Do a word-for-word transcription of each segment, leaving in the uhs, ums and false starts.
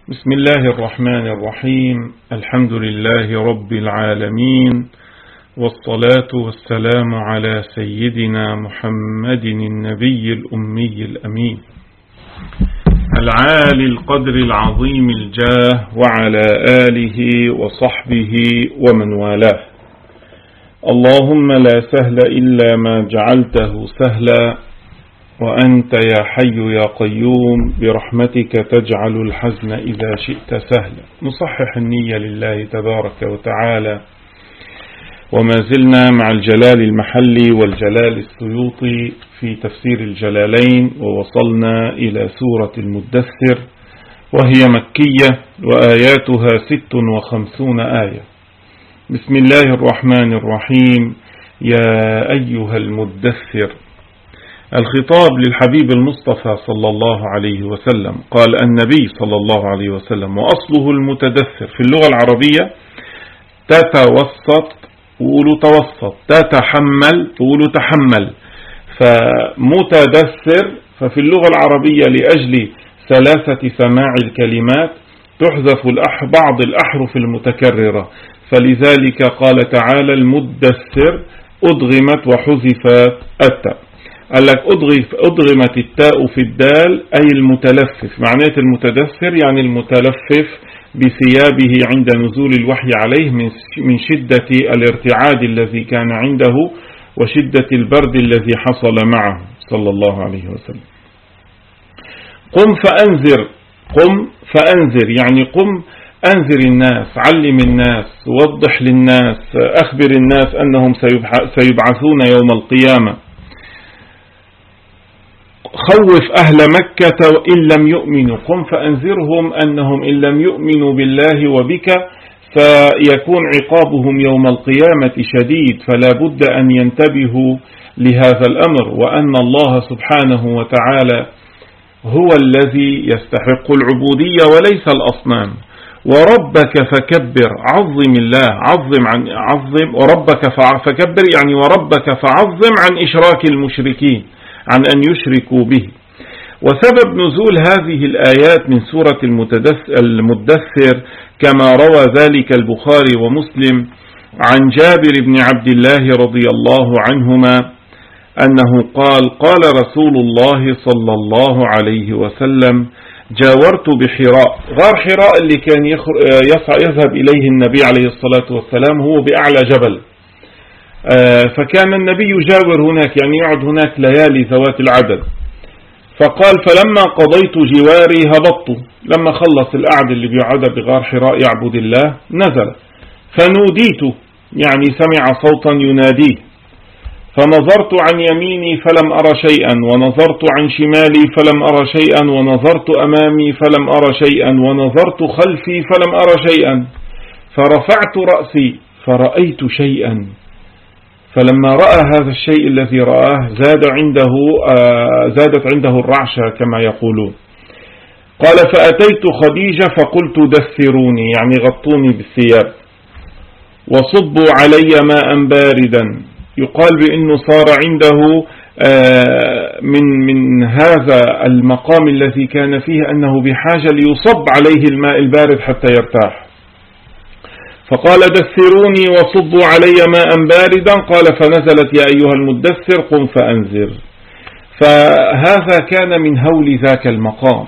بسم الله الرحمن الرحيم. الحمد لله رب العالمين، والصلاة والسلام على سيدنا محمد النبي الأمي الأمين العالي القدر العظيم الجاه، وعلى آله وصحبه ومن والاه. اللهم لا سهل إلا ما جعلته سهلا، وأنت يا حي يا قيوم برحمتك تجعل الحزن إذا شئت سهلا. نصحح النية لله تبارك وتعالى، وما زلنا مع الجلال المحلي والجلال السيوطي في تفسير الجلالين، ووصلنا إلى سورة المدثر، وهي مكية وآياتها ست وخمسون آية. بسم الله الرحمن الرحيم. يا أيها المدثر، الخطاب للحبيب المصطفى صلى الله عليه وسلم. قال النبي صلى الله عليه وسلم: وأصله المتدثر. في اللغة العربية تتوسط قولوا توسط، تتحمل قولوا تحمل، فمتدثر. ففي اللغة العربية لأجل ثلاثة سماع الكلمات تحذف بعض الأحرف المتكررة، فلذلك قال تعالى: المدثر أدغمت وحذفت التاء. قال لك أدغمت التاء في الدال أي المتلفف. معناه المتدثر يعني المتلفف بثيابه عند نزول الوحي عليه من شدة الارتعاد الذي كان عنده وشدة البرد الذي حصل معه صلى الله عليه وسلم. قم فأنذر. قم فأنذر يعني قم أنذر الناس، علم الناس، وضح للناس، أخبر الناس أنهم سيبعثون يوم القيامة. خوف أهل مكة وإن لم يؤمنوا. قم فأنذرهم أنهم إن لم يؤمنوا بالله وبك فيكون عقابهم يوم القيامة شديد، فلا بد أن ينتبهوا لهذا الأمر، وأن الله سبحانه وتعالى هو الذي يستحق العبودية وليس الأصنام. وربك فكبر، عظم الله، عظم عن عظم وربك فكبر يعني وربك فعظم عن إشراك المشركين، عن أن يشركوا به. وسبب نزول هذه الآيات من سورة المدثر كما روى ذلك البخاري ومسلم عن جابر بن عبد الله رضي الله عنهما أنه قال: قال رسول الله صلى الله عليه وسلم: جاورت بحراء. غار حراء اللي كان يذهب إليه النبي عليه الصلاة والسلام هو بأعلى جبل، فكان النبي يجاور هناك، يعني يقعد هناك ليالي ذوات العدد. فقال: فلما قضيت جواري هبطت. لما خلص القعد اللي بيقعد بغار حراء يعبد الله نزل، فنوديت يعني سمع صوتا يناديه، فنظرت عن يميني فلم أرى شيئا، ونظرت عن شمالي فلم أرى شيئا، ونظرت أمامي فلم أرى شيئا، ونظرت خلفي فلم أرى شيئا، فرفعت رأسي فرأيت شيئا. فلما رأى هذا الشيء الذي رآه زاد عنده زادت عنده الرعشة كما يقولون. قال: فأتيت خديجة فقلت: دثروني يعني غطوني بالثياب، وصبوا علي ماء باردا. يقال بأنه صار عنده من من هذا المقام الذي كان فيه أنه بحاجة ليصب عليه الماء البارد حتى يرتاح. فقال: دثروني وصبوا علي ماء باردا. قال: فنزلت: يا أيها المدثر قم فأنذر. فهذا كان من هول ذاك المقام.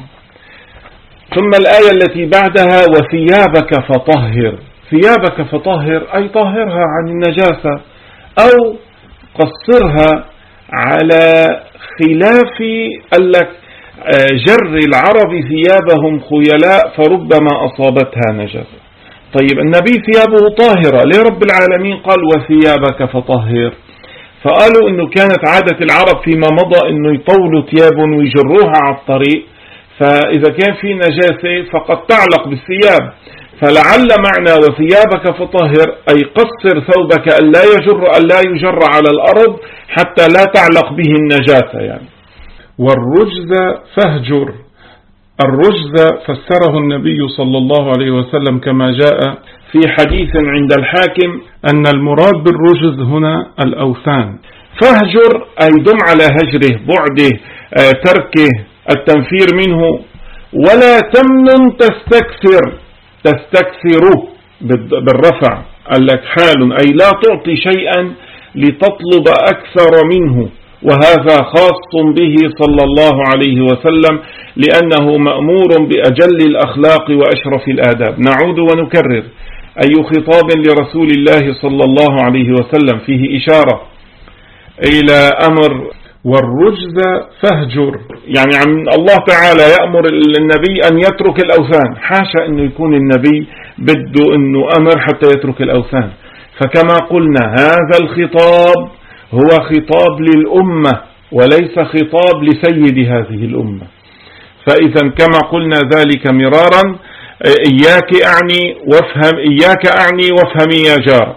ثم الآية التي بعدها: وثيابك فطهر. ثيابك فطهر أي طهرها عن النجاسة، أو قصرها على خلاف لك جر العرب ثيابهم خيلاء فربما أصابتها نجاسة. طيب النبي ثيابه طاهرة، ليه رب العالمين قال وثيابك فطهر؟ فقالوا انه كانت عادة العرب فيما مضى انه يطولوا ثياب ويجروها على الطريق، فاذا كان في نجاسة فقد تعلق بالثياب، فلعل معنى وثيابك فطهر أي قصر ثوبك ألا يجر ألا يجر على الأرض حتى لا تعلق به النجاسة يعني. والرجز فاهجر. الرجز فسره النبي صلى الله عليه وسلم كما جاء في حديث عند الحاكم أن المراد بالرجز هنا الأوثان. فاهجر أي دم على هجره، بعده، تركه، التنفير منه. ولا تمنن تستكثر، تستكثر بالرفع، قال لك حال أي لا تعطي شيئا لتطلب أكثر منه، وهذا خاص به صلى الله عليه وسلم لأنه مأمور بأجل الأخلاق وأشرف الآداب. نعود ونكرر: أي خطاب لرسول الله صلى الله عليه وسلم فيه إشارة إلى أمر والرجز فاهجر، يعني عن الله تعالى يأمر النبي أن يترك الأوثان، حاشا أنه يكون النبي بده أنه أمر حتى يترك الأوثان. فكما قلنا هذا الخطاب هو خطاب للأمة وليس خطاب لسيد هذه الأمة. فإذا كما قلنا ذلك مرارا: إياك أعني وافهم، إياك أعني وافهمي يا جار.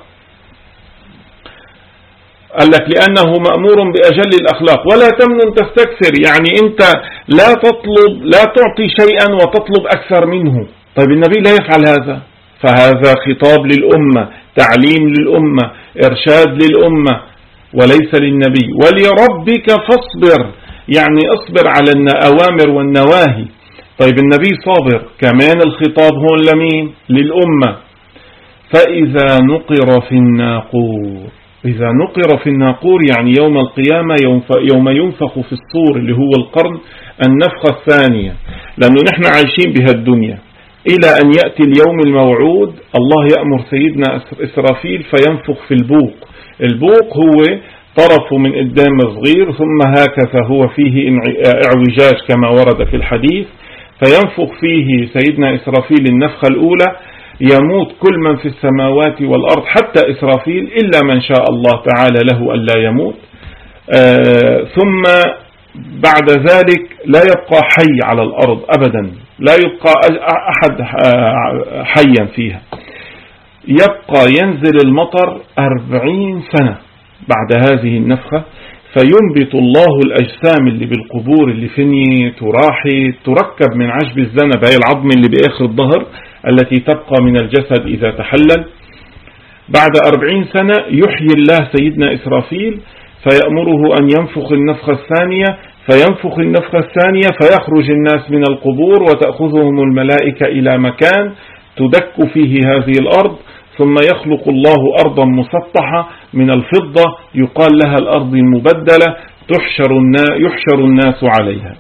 قال لك لأنه مأمور بأجل الأخلاق. ولا تمنن تستكثر، يعني أنت لا تطلب، لا تعطي شيئا وتطلب أكثر منه. طيب النبي لا يفعل هذا، فهذا خطاب للأمة، تعليم للأمة، إرشاد للأمة وليس للنبي. ولربك فاصبر، يعني اصبر على الأوامر والنواهي. طيب النبي صابر، كمان الخطاب هون لمين؟ للأمة. فإذا نقر في الناقور، إذا نقر في الناقور يعني يوم القيامة، يوم ينفخ في الصور اللي هو القرن، النفخة الثانية. لأنه نحن عايشين بهالدنيا إلى أن يأتي اليوم الموعود، الله يأمر سيدنا إسرافيل فينفخ في البوق. البوق هو طرفه من قدام صغير، ثم هكذا هو فيه اعوجاج كما ورد في الحديث، فينفخ فيه سيدنا إسرافيل النفخة الأولى، يموت كل من في السماوات والأرض حتى إسرافيل إلا من شاء الله تعالى له ألا يموت. آه ثم بعد ذلك لا يبقى حي على الأرض أبدا، لا يبقى أحد حيا فيها، يبقى ينزل المطر أربعين سنة بعد هذه النفخة، فينبت الله الأجسام اللي بالقبور اللي فنيت وراحت، تركب من عشب الذنب، هي العظم اللي بآخر الظهر التي تبقى من الجسد إذا تحلل. بعد أربعين سنة يحيي الله سيدنا إسرافيل فيأمره أن ينفخ النفخة الثانية، فينفخ النفخة الثانية فيخرج الناس من القبور وتأخذهم الملائكة إلى مكان تدك فيه هذه الأرض، ثم يخلق الله أرضا مسطحة من الفضة يقال لها الأرض المبدلة، تحشر يحشر الناس عليها.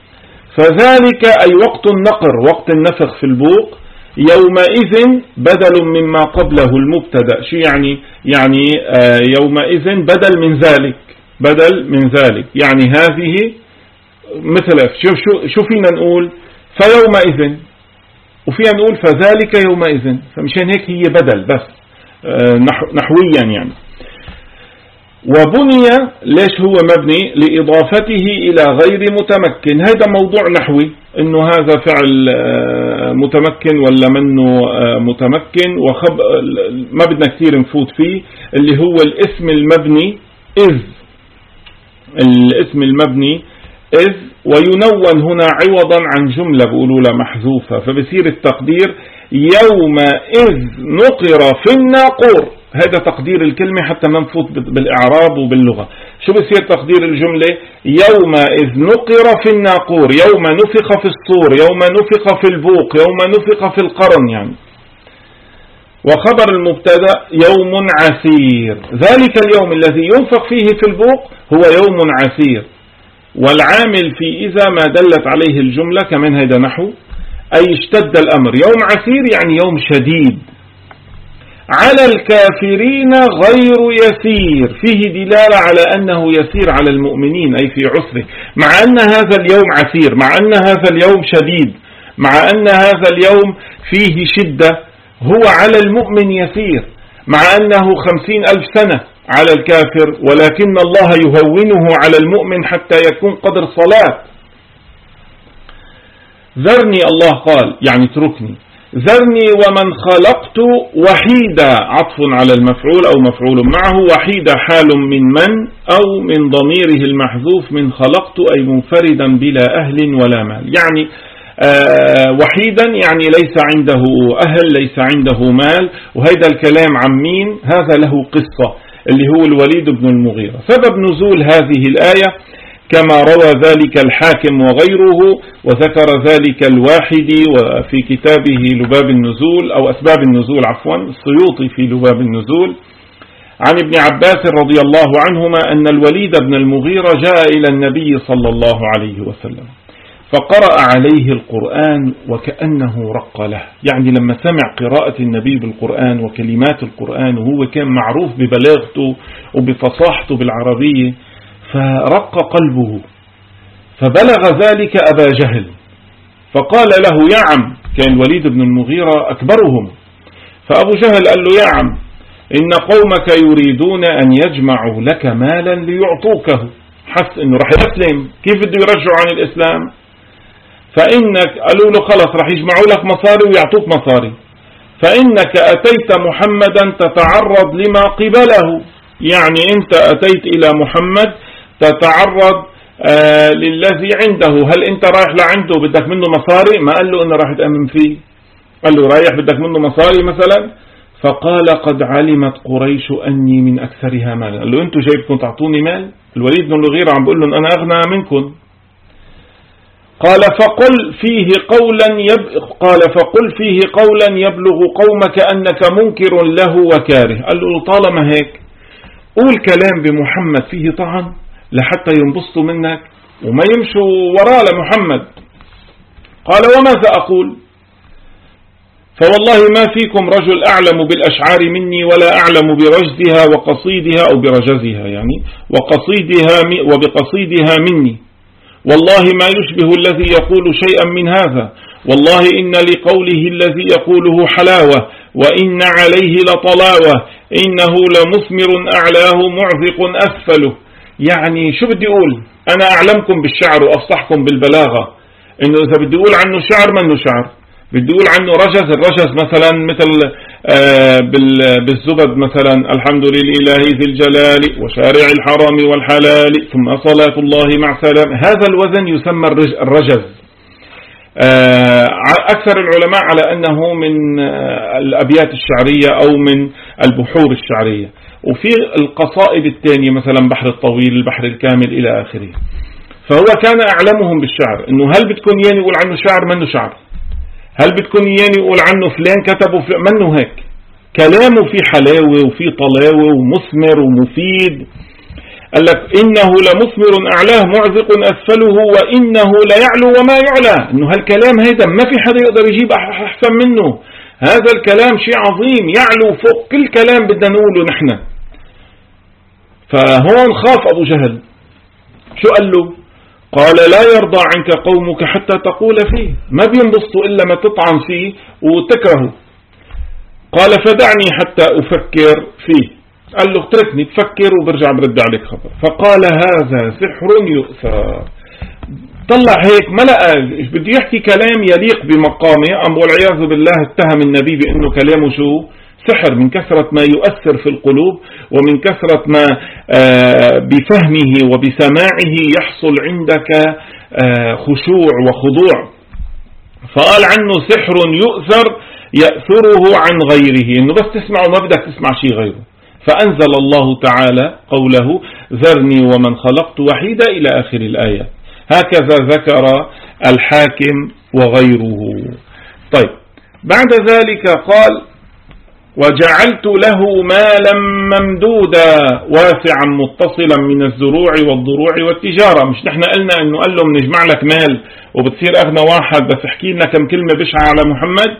فذلك أي وقت النقر، وقت النفخ في البوق، يومئذ بدل مما قبله المبتدأ. شو يعني؟ يعني آه يومئذ بدل من ذلك، بدل من ذلك، يعني هذه مثل شو شو شو فينا نقول؟ فيومئذ، وفينا نقول فذلك يومئذ، فمشان هيك هي بدل بس آه نحويا يعني. وبني ليش هو مبني؟ لإضافته إلى غير متمكن. هذا موضوع نحوي، إنه هذا فعل متمكن ولا منه متمكن، وخب ما بدنا كثير نفوت فيه، اللي هو الاسم المبني إذ، الاسم المبني إذ، وينون هنا عوضا عن جملة بقولوا لها محذوفة، فبصير التقدير يومئذ نقر في الناقور. هذا تقدير الكلمة حتى ما نفوت بالإعراب وباللغة. شو بصير تقدير الجملة؟ يومئذ نقر في الناقور، يوم نفخ في الصور، يوم نفخ في البوق، يوم نفخ في القرن يعني. وخبر المبتدأ يوم عسير، ذلك اليوم الذي ينفخ فيه في البوق هو يوم عسير. والعامل في إذا ما دلت عليه الجملة كمان هذا نحو، أي اشتد الأمر. يوم عسير يعني يوم شديد، على الكافرين غير يسير، فيه دلالة على أنه يسير على المؤمنين أي في عسره، مع أن هذا اليوم عسير، مع أن هذا اليوم شديد، مع أن هذا اليوم فيه شدة، هو على المؤمن يسير، مع أنه خمسين ألف سنة على الكافر، ولكن الله يهونه على المؤمن حتى يكون قدر صلاة. ذرني الله قال يعني اتركني، ذرني ومن خلقت وحيدا، عطف على المفعول أو مفعول معه، وحيدا حال من من أو من ضميره المحذوف من خلقت أي منفردا بلا أهل ولا مال، يعني آه وحيدا يعني ليس عنده أهل، ليس عنده مال. وهذا الكلام عن مين؟ هذا له قصة اللي هو الوليد بن المغيرة. سبب نزول هذه الآية كما روى ذلك الحاكم وغيره، وذكر ذلك الواحدي وفي كتابه لباب النزول أو أسباب النزول عفوا السيوطي في لباب النزول، عن ابن عباس رضي الله عنهما أن الوليد بن المغيرة جاء إلى النبي صلى الله عليه وسلم فقرأ عليه القرآن وكأنه رق له، يعني لما سمع قراءة النبي بالقرآن وكلمات القرآن وهو كان معروف ببلاغته وبفصاحته بالعربية فرق قلبه، فبلغ ذلك أبا جهل فقال له يا عم، كان الوليد بن المغيرة أكبرهم، فأبو جهل قال له يا عم إن قومك يريدون أن يجمعوا لك مالا ليعطوكه، حس إنه رح يسلم، كيف بده يرجعوا عن الإسلام؟ فإنك قالوا له خلص رح يجمعوا لك مصاري ويعطوك مصاري، فإنك أتيت محمدا تتعرض لما قبله، يعني أنت أتيت إلى محمد تتعرض آه للذي عنده، هل أنت رايح لعنده بدك منه مصاري؟ ما قال له أنه راح تأمن فيه، قال له رايح بدك منه مصاري مثلا؟ فقال قد علمت قريش أني من أكثرها مالا، قال له أنتوا جايبكم تعطوني مال؟ الوليد بن المغيرة عم بقول لهم أنا أغنى منكم. قال فقل فيه قولا يب... قال فقل فيه قولا يبلغ قومك أنك منكر له وكاره، قال له طالما هيك قول كلام بمحمد فيه طعن لحتى ينبسطوا منك وما يمشوا وراء لمحمد. قال وماذا أقول؟ فوالله ما فيكم رجل أعلم بالأشعار مني ولا أعلم برجزها وقصيدها أو برجزها يعني وقصيدها وبقصيدها مني، والله ما يشبه الذي يقول شيئا من هذا، والله إن لقوله الذي يقوله حلاوة وإن عليه لطلاوة، إنه لمثمر أعلاه معذق أسفله. يعني شو بدي أقول؟ أنا أعلمكم بالشعر وأفصحكم بالبلاغة، إنه إذا بدي أقول عنه شعر منه شعر، بدي أقول عنه رجز، الرجز مثلا مثل آه بالزبد مثلا الحمد لله ذي الجلال وشارع الحرام والحلال ثم صلاة الله مع سلام، هذا الوزن يسمى الرجز. آه أكثر العلماء على أنه من آه الأبيات الشعرية أو من البحور الشعرية. وفي القصائد الثانية مثلا بحر الطويل البحر الكامل إلى آخره. فهو كان أعلمهم بالشعر، إنه هل بدكم ياني يقول عنه شعر منه شعر، هل بدكم ياني يقول عنه فلان كتبه فلان منه هيك، كلامه في حلاوة وفي طلاوة ومثمر ومفيد. قال لك إنه لمثمر أعلاه معذق أسفله وإنه ليعلو وما يعلى، إنه هالكلام هيدا ما في حدا يقدر يجيب أحسن منه، هذا الكلام شيء عظيم يعلو فوق كل كلام بدنا نقوله نحن. فهون خاف أبو جهل، شو قال له؟ قال لا يرضى عنك قومك حتى تقول فيه، ما بينبسطوا إلا ما تطعن فيه وتكرهه. قال فدعني حتى أفكر فيه، قال له اتركني تفكر وبرجع برد عليك خبر. فقال هذا سحر يؤثر، طلع هيك ما لقى بده يحكي كلام يليق بمقامه، أم والعياذ بالله اتهم النبي بأنه كلامه شو سحر من كثرة ما يؤثر في القلوب ومن كثرة ما بفهمه وبسماعه يحصل عندك خشوع وخضوع. فقال عنه سحر يؤثر يأثره عن غيره، إنه بس تسمعه ما بدك تسمع شيء غيره. فأنزل الله تعالى قوله ذرني ومن خلقت وحيدا إلى آخر الآية. هكذا ذكر الحاكم وغيره. طيب بعد ذلك قال وجعلت له مالا ممدودا واسعا متصلا من الزروع والضروع والتجارة. مش نحن قلنا انه قال له بنجمع لك مال وبتصير اغنى واحد، بس احكي لنا كم كلمة بشعة على محمد.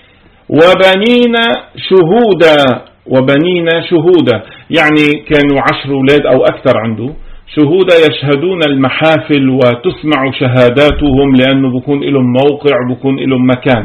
وبنينا شهودا، وبنينا شهودا يعني كانوا عشر أولاد أو أكثر عنده، شهودا يشهدون المحافل وتسمع شهاداتهم لأنه بكون لهم موقع بكون لهم مكان.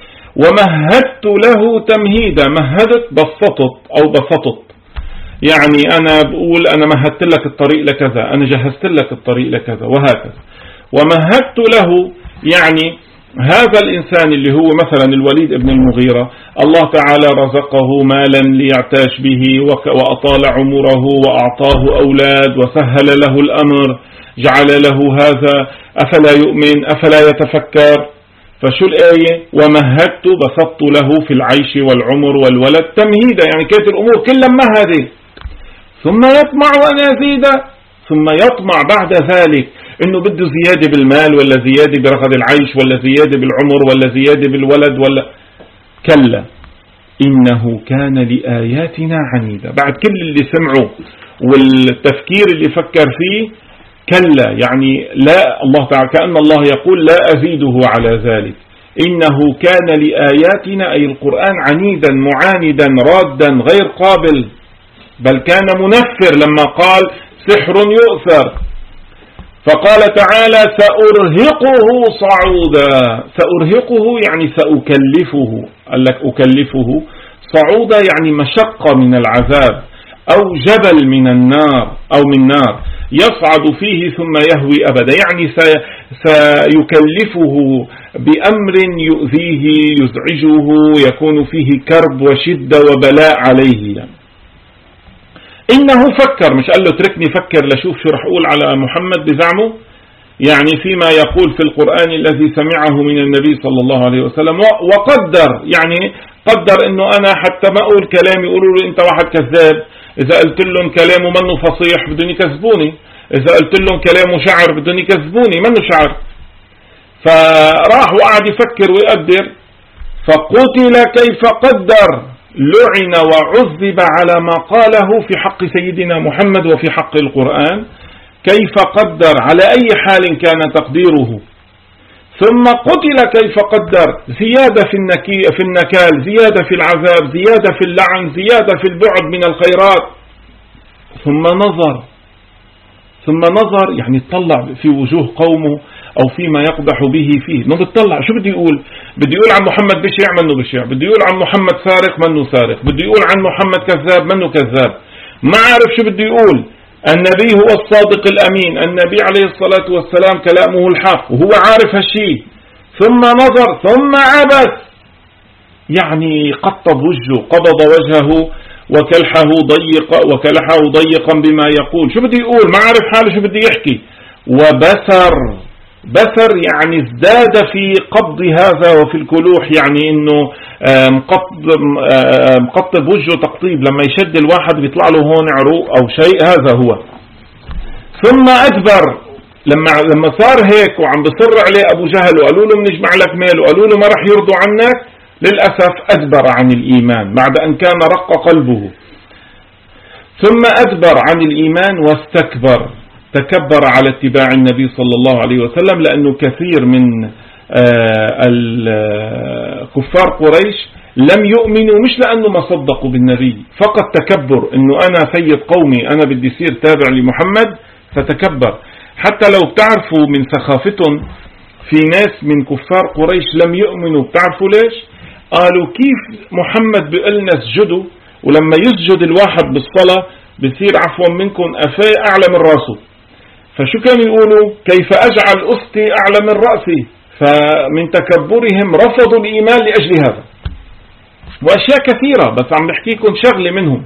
ومهدت له تمهيدا، مهدت بسطت أو بسطت، يعني أنا بقول أنا مهدت لك الطريق لكذا، أنا جهزت لك الطريق لكذا وهكذا. ومهدت له يعني هذا الإنسان اللي هو مثلا الوليد ابن المغيرة، الله تعالى رزقه مالا ليعتاش به وأطال عمره وأعطاه أولاد وسهل له الأمر، جعل له هذا أفلا يؤمن أفلا يتفكر. فشو الآية؟ ومهدت بسطت له في العيش والعمر والولد تمهيدا، يعني كانت الأمور كلها مهدة. ثم يطمع أن يزيد، ثم يطمع بعد ذلك إنه بده زيادة بالمال ولا زيادة برغد العيش ولا زيادة بالعمر ولا زيادة بالولد ولا. كلا إنه كان لآياتنا عنيدا. بعد كل اللي سمعه والتفكير اللي فكر فيه، كلا يعني لا، الله تعالى كأن الله يقول لا أزيده على ذلك. إنه كان لآياتنا أي القرآن عنيدا معاندا رادا غير قابل، بل كان منفر لما قال سحر يؤثر. فقال تعالى سأرهقه صعودا. سأرهقه يعني سأكلفه، قال لك أكلفه. صعودا يعني مشقة من العذاب، أو جبل من النار أو من نار يصعد فيه ثم يهوي أبدا، يعني سيكلفه بأمر يؤذيه يزعجه يكون فيه كرب وشدة وبلاء عليه. يعني إنه فكر، مش قال له تركني فكر لشوف شو رح أقول على محمد بزعمه، يعني فيما يقول في القرآن الذي سمعه من النبي صلى الله عليه وسلم. وقدر يعني قدر إنه أنا حتى ما أقول كلام يقولوا له أنت واحد كذاب، إذا قلت لهم كلامه منه فصيح بدهم يكذبوني، إذا قلت لهم كلامه شعر بدهم يكذبوني منه شعر. فراح وقعد يفكر ويقدر. فقتل كيف قدر، لعن وعذب على ما قاله في حق سيدنا محمد وفي حق القرآن. كيف قدر، على أي حال كان تقديره. ثم قتل كيف قدر، زيادة في النكي في النكال، زيادة في العذاب، زيادة في اللعن، زيادة في البعد من الخيرات. ثم نظر ثم نظر يعني اطلع في وجوه قومه أو فيما يقدح به فيه. ما بتطلع شو بده يقول؟ بده يقول عن محمد بشيع منه بشيع، بده يقول عن محمد سارق منه سارق، بده يقول عن محمد كذاب منه كذاب. ما عارف شو بده يقول. النبي هو الصادق الأمين، النبي عليه الصلاة والسلام كلامه الحق، وهو عارف هالشيء. ثم نظر ثم عبس، يعني قطب وجهه، قبض وجهه وكلحه ضيق وكلحه ضيقا بما يقول. شو بده يقول؟ ما عارف حاله شو بده يحكي. وبسر، بسر يعني ازداد في قبض هذا وفي الكلوح، يعني انه مقطب, مقطب وجهه تقطيب، لما يشد الواحد بيطلع له هون عروق او شيء، هذا هو. ثم ادبر، لما لما صار هيك وعم بصر عليه ابو جهل وقالوا له بنجمع لك مال وقالوا له ما رح يرضوا عنك، للأسف أدبر عن الإيمان بعد أن كان رق قلبه. ثم أدبر عن الإيمان واستكبر، تكبر على اتباع النبي صلى الله عليه وسلم، لأنه كثير من كفار قريش لم يؤمنوا مش لأنه ما صدقوا بالنبي، فقط تكبر إنه أنا سيد قومي، أنا بدي يصير تابع لمحمد، فتكبر. حتى لو بتعرفوا من سخافتهم في ناس من كفار قريش لم يؤمنوا، بتعرفوا ليش؟ قالوا كيف محمد بيقلنا اسجدوا، ولما يسجد الواحد بالصلاة بصير عفوا منكم أفاه أعلى من رأسه. فشو كانوا يقولوا؟ كيف أجعل أسطي أعلى من رأسي. فمن تكبرهم رفضوا الإيمان لأجل هذا، وأشياء كثيرة، بس عم بحكيكم شغلة منهم.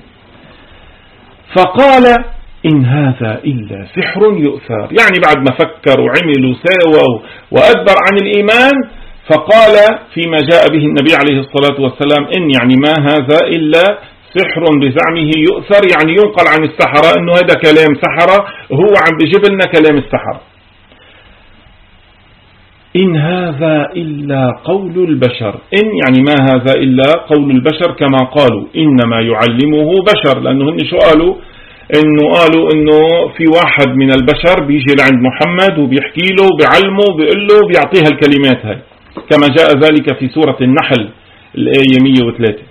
فقال إن هذا إلا سحر يؤثر، يعني بعد ما فكر وعمل وساوى وأدبر عن الإيمان، فقال فيما جاء به النبي عليه الصلاة والسلام إن يعني ما هذا إلا سحر بزعمه يؤثر، يعني ينقل عن السحرة إنه هذا كلام سحرة، هو عم بيجيب لنا كلام السحرة. إن هذا إلا قول البشر، إن يعني ما هذا إلا قول البشر، كما قالوا إنما يعلمه بشر، لأنه هن شو قالوا؟ إنه قالوا إنه في واحد من البشر بيجي لعند محمد وبيحكي له بيعلمه بيقول له بيعطيها الكلمات هاي، كما جاء ذلك في سورة النحل الآية مئة وثلاثة.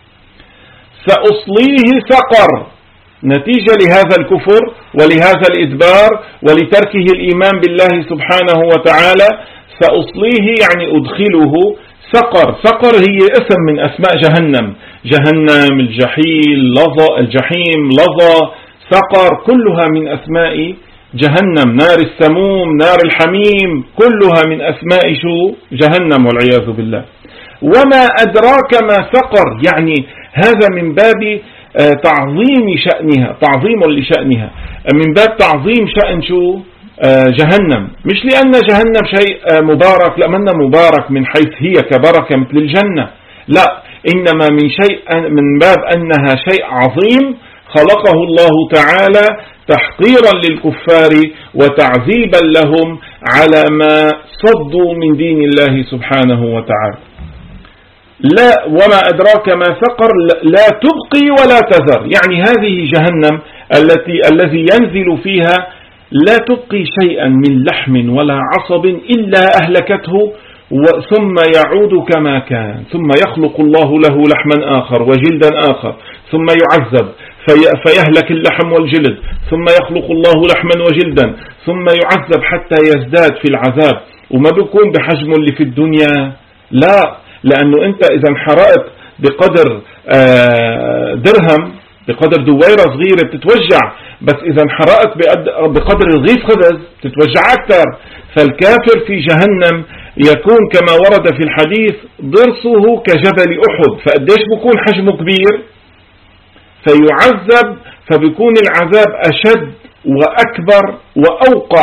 سأصليه سقر، نتيجة لهذا الكفر ولهذا الإدبار ولتركه الإيمان بالله سبحانه وتعالى. سأصليه يعني أدخله سقر. سقر هي اسم من أسماء جهنم، جهنم، الجحيم، لظى، الجحيم، لظى، سقر، كلها من أسماء جهنم، نار السموم، نار الحميم، كلها من أسماء شو؟ جهنم والعياذ بالله. وما أدراك ما سقر، يعني هذا من باب تعظيم شأنها، تعظيم لشأنها، من باب تعظيم شأن شو؟ جهنم، مش لأن جهنم شيء مبارك، لا، منه مبارك من حيث هي كبركة مثل الجنة، لا، إنما من شيء من باب أنها شيء عظيم، خلقه الله تعالى تحقيرا للكفار وتعذيبا لهم على ما صدوا من دين الله سبحانه وتعالى. لا وما أدراك ما سقر لا تبقي ولا تذر، يعني هذه جهنم التي الذي ينزل فيها لا تبقي شيئا من لحم ولا عصب إلا أهلكته ثم يعود كما كان، ثم يخلق الله له لحما آخر وجلدا آخر ثم يعذب فيهلك اللحم والجلد، ثم يخلق الله لحما وجلدا ثم يعذب حتى يزداد في العذاب، وما بيكون بحجمه اللي في الدنيا، لا، لأنه أنت إذا انحرقت بقدر درهم بقدر دويرة صغيرة بتتوجع، بس إذا انحرقت بقدر رغيف خبز بتتوجع أكثر. فالكافر في جهنم يكون كما ورد في الحديث ضرسه كجبل أحد، فقديش بيكون حجمه كبير، فيعذب، فبيكون العذاب أشد وأكبر وأوقع.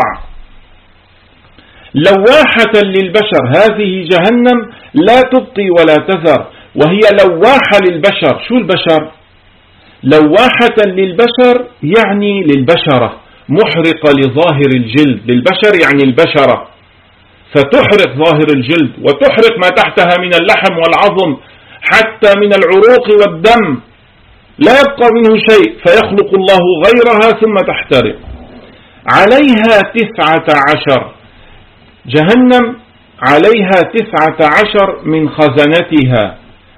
لواحة للبشر، هذه جهنم لا تبقي ولا تذر، وهي لواحة للبشر. شو البشر؟ لواحة للبشر يعني للبشرة، محرقة لظاهر الجلد، للبشر يعني البشرة، فتحرق ظاهر الجلد وتحرق ما تحتها من اللحم والعظم حتى من العروق والدم، لا يبقى منه شيء، فيخلق الله غيرها ثم تحترق. عليها تسعة عشر، جهنم عليها تسعة عشر من خزنتها،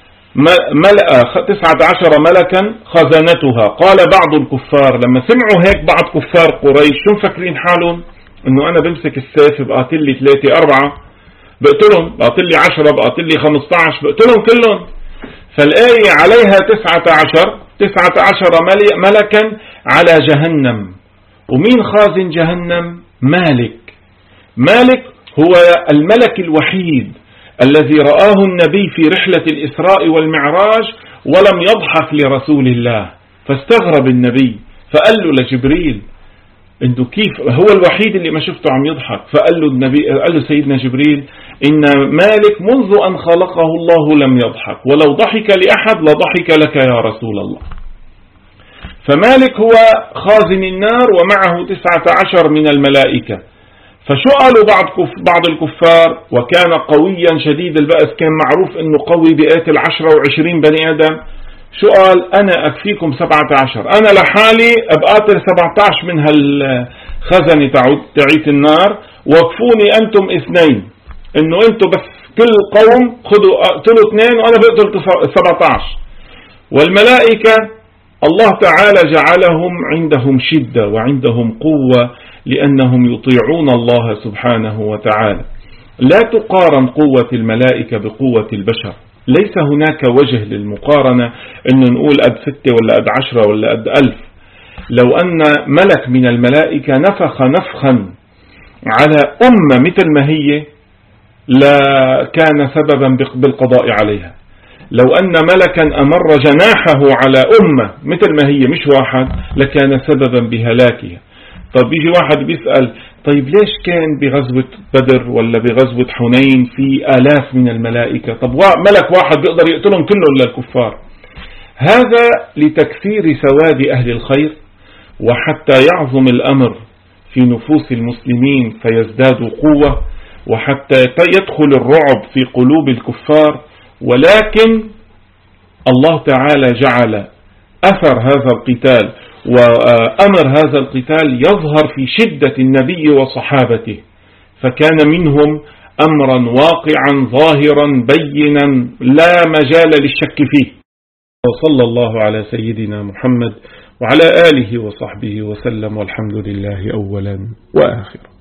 ملأ تسعة عشر ملكا خزنتها. قال بعض الكفار لما سمعوا هيك، بعض كفار قريش شو مفكرين حالهم؟ انه انا بمسك السيف بقاتل لي ثلاثة اربعة بقتلهم، بقاتل لي عشرة، بقاتل لي خمسة عشر، بقتلهم كلهم. فالآية عليها تسعة عشر تسعة عشر ملكا على جهنم. ومين خازن جهنم؟ مالك. مالك هو الملك الوحيد الذي رآه النبي في رحلة الإسراء والمعراج ولم يضحك لرسول الله، فاستغرب النبي فقال له لجبريل انه كيف هو الوحيد اللي ما شفته عم يضحك؟ فقال له النبي، قال له سيدنا جبريل إن مالك منذ أن خلقه الله لم يضحك، ولو ضحك لأحد لضحك لك يا رسول الله. فمالك هو خازن النار ومعه تسعة عشر من الملائكة. فشو قالوا بعض بعض الكفار، وكان قويا شديد البأس، كان معروف انه قوي بقاتل عشرة وعشرين بني ادم. شو قال؟ انا اكفيكم سبعة عشر، انا لحالي ابقاتل سبعة عشر من هالخزنة تعيت النار، وكفوني انتم اثنين، انه انتم بس كل قوم خذوا اقتلوا اثنين وانا بقتل سبعة عشر. والملائكة الله تعالى جعلهم عندهم شدة وعندهم قوة لأنهم يطيعون الله سبحانه وتعالى. لا تقارن قوة الملائكة بقوة البشر، ليس هناك وجه للمقارنة إنه نقول قد ستة ولا قد عشرة ولا قد ألف. لو أن ملك من الملائكة نفخ نفخا على أمة مثل ما هي لكان سببا بالقضاء عليها. لو أن ملكا أمر جناحه على أمة مثل ما هي مش واحد لكان سببا بهلاكها. طب بيجي واحد بيسأل طيب ليش كان بغزوة بدر ولا بغزوة حنين في آلاف من الملائكة؟ طب ملك واحد بيقدر يقتلهم كلهم للكفار. هذا لتكثير سواد أهل الخير، وحتى يعظم الأمر في نفوس المسلمين فيزدادوا قوة، وحتى يدخل الرعب في قلوب الكفار. ولكن الله تعالى جعل أثر هذا القتال وأمر هذا القتال يظهر في شدة النبي وصحابته، فكان منهم أمرا واقعا ظاهرا بينا لا مجال للشك فيه. وصلى الله على سيدنا محمد وعلى آله وصحبه وسلم، والحمد لله أولا وآخرا.